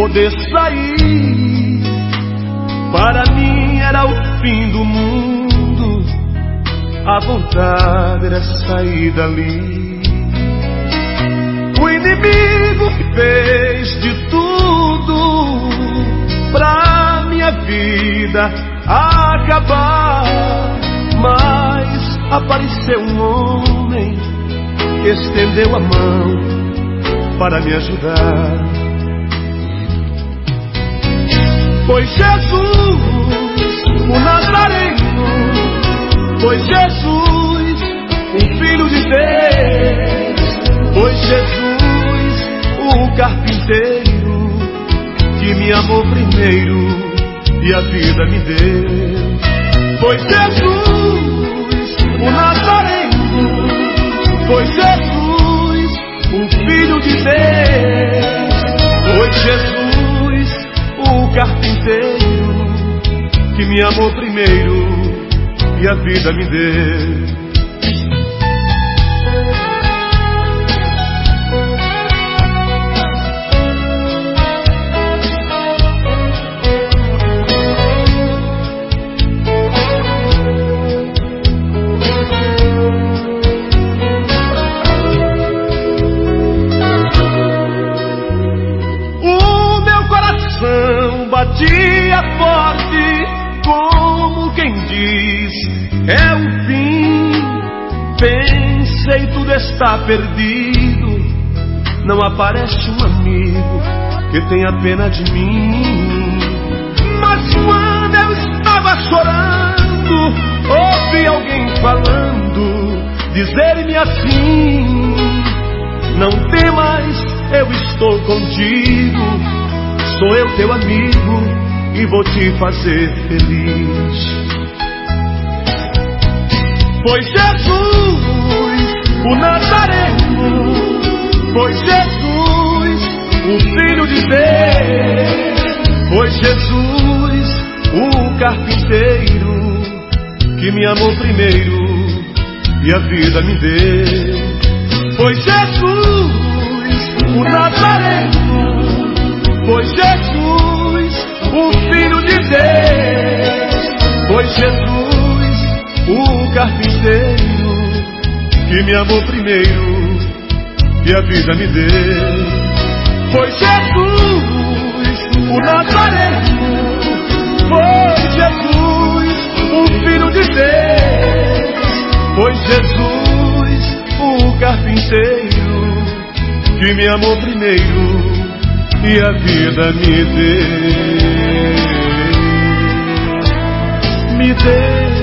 poder sair. Para mim era o fim do mundo, a vontade era sair dali. O inimigo fez de tudo pra minha vida acabar, mas apareceu um homem que estendeu a mão para me ajudar. Foi Jesus, o Nazareno, foi Jesus, o Filho de Deus, foi Jesus, o carpinteiro, que me amou primeiro e a vida me deu. Foi Jesus, o Nazareno, foi Jesus, o Filho de Deus, foi Jesus, o carpinteiro, que me amou primeiro e a vida me deu. Batia forte, como quem diz, é o fim. Pensei, tudo está perdido. Não aparece um amigo que tenha pena de mim. Mas quando eu estava chorando, ouvi alguém falando, dizer-me assim: não temas, eu estou contigo. Sou eu teu amigo e vou te fazer feliz. Foi Jesus, o Nazareno, foi Jesus, o Filho de Deus, foi Jesus, o carpinteiro, que me amou primeiro e a vida me deu. Foi Jesus, o Nazareno, foi Jesus, o Filho de Deus, foi Jesus, o carpinteiro, que me amou primeiro e a vida me deu. Foi Jesus, o Nazareno, foi Jesus, o Filho de Deus, foi Jesus, o carpinteiro, que me amou primeiro e a vida me deu.